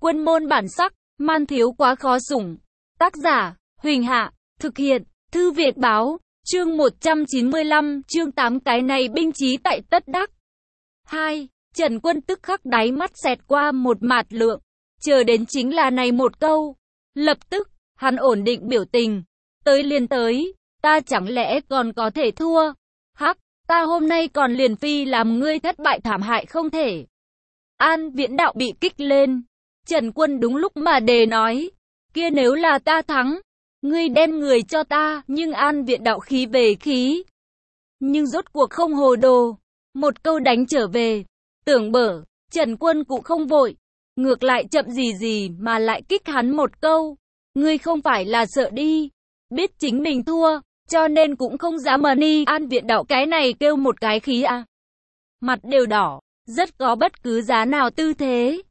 Quân môn bản sắc, man thiếu quá khó sủng. Tác giả, Huỳnh Hạ, thực hiện, Thư Việt Báo, chương 195, chương 8 cái này binh trí tại tất đắc. 2. Trần Quân tức khắc đáy mắt xẹt qua một mạt lượng, chờ đến chính là này một câu. Lập tức, hắn ổn định biểu tình, tới liền tới, ta chẳng lẽ còn có thể thua? Hắc, ta hôm nay còn liền phi làm ngươi thất bại thảm hại không thể. An Viễn Đạo bị kích lên, Trần Quân đúng lúc mà đề nói, kia nếu là ta thắng, ngươi đem người cho ta, nhưng An Viễn Đạo khí về khí. Nhưng rốt cuộc không hồ đồ, một câu đánh trở về, tưởng bở, Trần Quân cũng không vội, ngược lại chậm gì mà lại kích hắn một câu, ngươi không phải là sợ đi, biết chính mình thua, cho nên cũng không dám mà ni. An Viễn Đạo cái này kêu một cái khí à. Mặt đều đỏ, rất có bất cứ giá nào tư thế.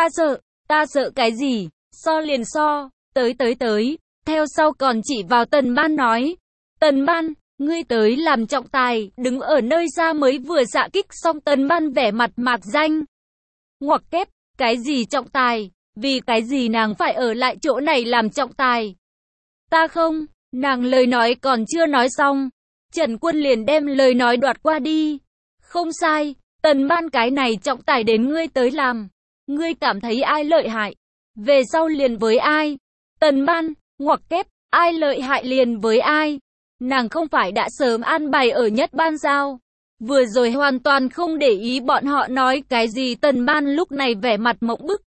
Ta sợ cái gì, so liền so, tới, theo sau còn chỉ vào Tần Ban nói, Tần Ban, ngươi tới làm trọng tài, đứng ở nơi xa mới vừa xạ kích xong. Tần Ban vẻ mặt mạc danh. Ngoặc kép, cái gì trọng tài, vì cái gì nàng phải ở lại chỗ này làm trọng tài? Ta không, nàng lời nói còn chưa nói xong, Trần Quân liền đem lời nói đoạt qua đi. Không sai, Tần Ban cái này trọng tài đến ngươi tới làm, ngươi cảm thấy ai lợi hại, về sau liền với ai. Tần Ban, ngoặc kép, ai lợi hại liền với ai. Nàng không phải đã sớm an bài ở nhất ban sao? Vừa rồi hoàn toàn không để ý bọn họ nói cái gì. Tần Ban lúc này vẻ mặt mộng bức.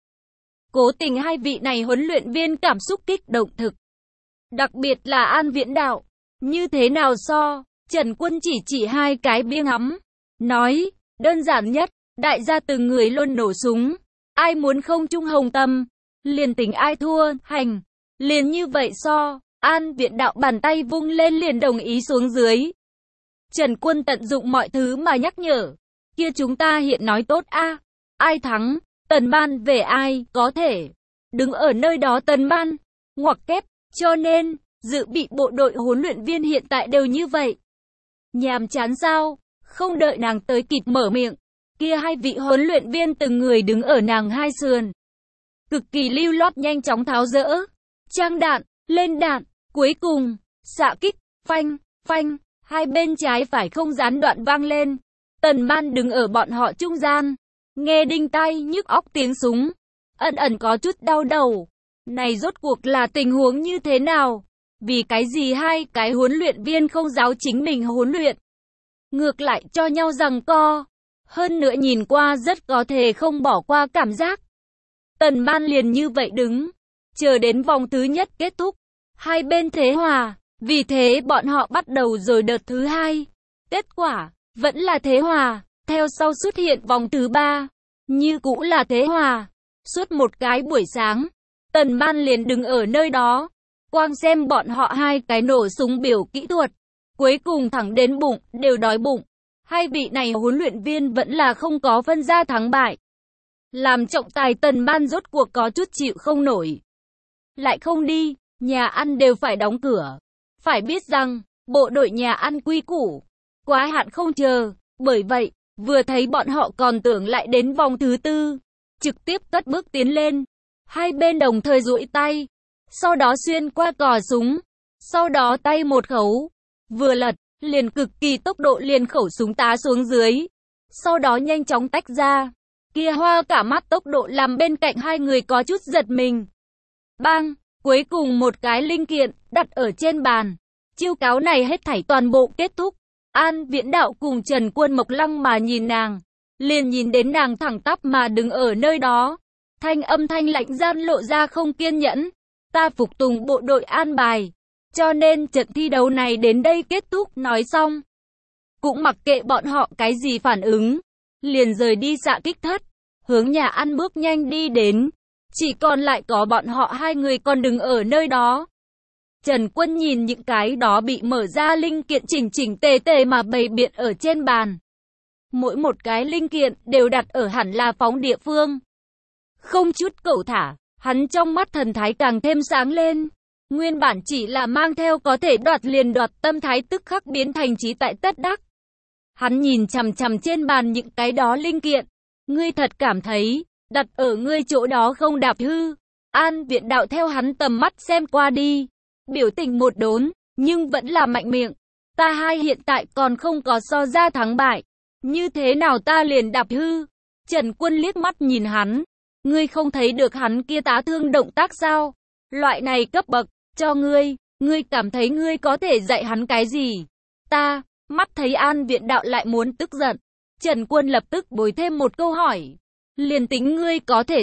Cố tình hai vị này huấn luyện viên cảm xúc kích động thực. Đặc biệt là An Viễn Đạo. Như thế nào so? Trần Quân chỉ hai cái bia ngắm. Nói, đơn giản nhất, đại gia từng người luôn nổ súng. Ai muốn không chung hồng tâm, liền tính ai thua, hành. Liền như vậy so. An Viễn Đạo bàn tay vung lên liền đồng ý xuống dưới. Trần Quân tận dụng mọi thứ mà nhắc nhở. Kia chúng ta hiện nói tốt a, ai thắng, Tần Ban về ai, có thể. Đứng ở nơi đó Tần Ban, ngoặc kép, cho nên, dự bị bộ đội huấn luyện viên hiện tại đều như vậy. Nhàm chán sao, không đợi nàng tới kịp mở miệng. Kia hai vị huấn luyện viên từng người đứng ở nàng hai sườn. Cực kỳ lưu loát nhanh chóng tháo dỡ. Trang đạn, lên đạn, cuối cùng, xạ kích, phanh, hai bên trái phải không gián đoạn vang lên. Tần Ban đứng ở bọn họ trung gian, nghe đinh tai nhức óc tiếng súng, ẩn có chút đau đầu. Này rốt cuộc là tình huống như thế nào? Vì cái gì hai cái huấn luyện viên không giáo chính mình huấn luyện? Ngược lại cho nhau giằng co. Hơn nữa nhìn qua rất có thể không bỏ qua cảm giác. Tần Ban liền như vậy đứng, chờ đến vòng thứ nhất kết thúc. Hai bên thế hòa, vì thế bọn họ bắt đầu rồi đợt thứ hai. Kết quả, vẫn là thế hòa, theo sau xuất hiện vòng thứ ba, như cũ là thế hòa. Suốt một cái buổi sáng, Tần Ban liền đứng ở nơi đó, quang xem bọn họ hai cái nổ súng biểu kỹ thuật. Cuối cùng thẳng đến bụng, đều đói bụng. Hai vị này huấn luyện viên vẫn là không có phân ra thắng bại. Làm trọng tài Tần Ban rốt cuộc có chút chịu không nổi. Lại không đi, nhà ăn đều phải đóng cửa. Phải biết rằng, bộ đội nhà ăn quy củ, quá hạn không chờ. Bởi vậy, vừa thấy bọn họ còn tưởng lại đến vòng thứ tư, trực tiếp cất bước tiến lên. Hai bên đồng thời duỗi tay, sau đó xuyên qua cò súng, sau đó tay một khấu, vừa lật, liền cực kỳ tốc độ liền khẩu súng tá xuống dưới, sau đó nhanh chóng tách ra. Kia hoa cả mắt tốc độ làm bên cạnh hai người có chút giật mình. Bang, cuối cùng một cái linh kiện đặt ở trên bàn. Chiêu cáo này hết thảy toàn bộ kết thúc. An Viễn Đạo cùng Trần Quân Mộc Lăng mà nhìn nàng, liền nhìn đến nàng thẳng tắp mà đứng ở nơi đó. Âm thanh lạnh gian lộ ra không kiên nhẫn. Ta phục tùng bộ đội an bài, cho nên trận thi đấu này đến đây kết thúc. Nói xong, cũng mặc kệ bọn họ cái gì phản ứng, liền rời đi xạ kích thất, hướng nhà ăn bước nhanh đi đến. Chỉ còn lại có bọn họ hai người còn đứng ở nơi đó. Trần Quân nhìn những cái đó bị mở ra linh kiện chỉnh tề mà bày biện ở trên bàn. Mỗi một cái linh kiện đều đặt ở hẳn là phóng địa phương. Không chút cẩu thả, hắn trong mắt thần thái càng thêm sáng lên. Nguyên bản chỉ là mang theo có thể đoạt liền đoạt tâm thái tức khắc biến thành trí tại tất đắc. Hắn nhìn chằm chằm trên bàn những cái đó linh kiện. Ngươi thật cảm thấy, đặt ở ngươi chỗ đó không đạp hư. An Viện Đạo theo hắn tầm mắt xem qua đi, biểu tình một đốn, nhưng vẫn là mạnh miệng. Ta hai hiện tại còn không có so ra thắng bại, như thế nào ta liền đạp hư? Trần Quân liếc mắt nhìn hắn, ngươi không thấy được hắn kia tá thương động tác sao? Loại này cấp bậc, cho ngươi cảm thấy ngươi có thể dạy hắn cái gì? Ta, mắt thấy An Viện Đạo lại muốn tức giận, Trần Quân lập tức bồi thêm một câu hỏi. Liền tính ngươi có thể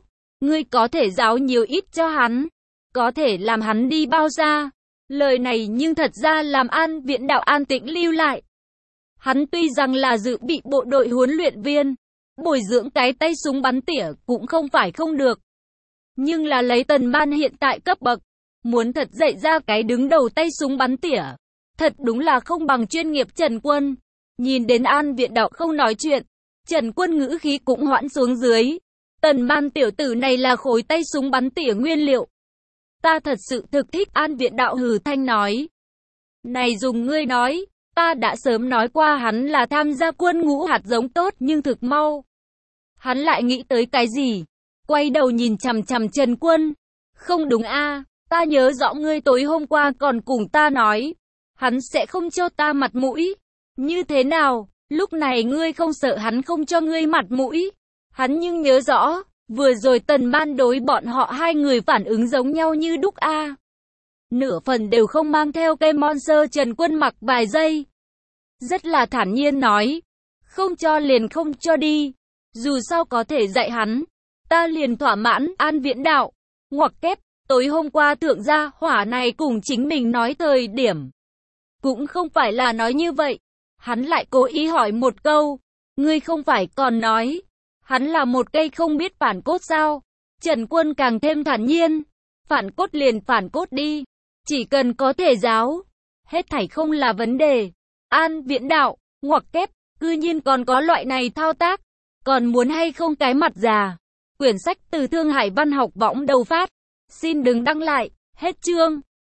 giáo nhiều ít cho hắn, có thể làm hắn đi bao xa? Lời này nhưng thật ra làm An Viện Đạo an tĩnh lưu lại. Hắn tuy rằng là dự bị bộ đội huấn luyện viên, bồi dưỡng cái tay súng bắn tỉa cũng không phải không được. Nhưng là lấy Tần Ban hiện tại cấp bậc, muốn thật dạy ra cái đứng đầu tay súng bắn tỉa, thật đúng là không bằng chuyên nghiệp Trần Quân. Nhìn đến An Viện Đạo không nói chuyện, Trần Quân ngữ khí cũng hoãn xuống dưới. Tần Ban tiểu tử này là khối tay súng bắn tỉa nguyên liệu. Ta thật sự thực thích. An Viện Đạo hừ thanh nói. Này dùng ngươi nói, ta đã sớm nói qua hắn là tham gia quân ngũ hạt giống tốt nhưng thực mau. Hắn lại nghĩ tới cái gì? Quay đầu nhìn chằm chằm Trần Quân. Không đúng a, ta nhớ rõ ngươi tối hôm qua còn cùng ta nói, hắn sẽ không cho ta mặt mũi. Như thế nào, lúc này ngươi không sợ hắn không cho ngươi mặt mũi? Hắn nhưng nhớ rõ, vừa rồi Tần Ban đối bọn họ hai người phản ứng giống nhau như đúc a. Nửa phần đều không mang theo cây monster. Trần Quân mặc vài giây, rất là thản nhiên nói, không cho liền không cho đi, dù sao có thể dạy hắn, ta liền thỏa mãn. An Viện Đạo, ngoặc kép, tối hôm qua thượng gia hỏa này cùng chính mình nói thời điểm, cũng không phải là nói như vậy. Hắn lại cố ý hỏi một câu, ngươi không phải còn nói, hắn là một cây không biết phản cốt sao? Trần Quân càng thêm thản nhiên, phản cốt liền phản cốt đi, chỉ cần có thể giáo, hết thảy không là vấn đề. An Viện Đạo, ngoặc kép, cư nhiên còn có loại này thao tác, còn muốn hay không cái mặt già. Quyển sách từ Thương Hải Văn Học Võng đầu phát, xin đừng đăng lại, hết chương.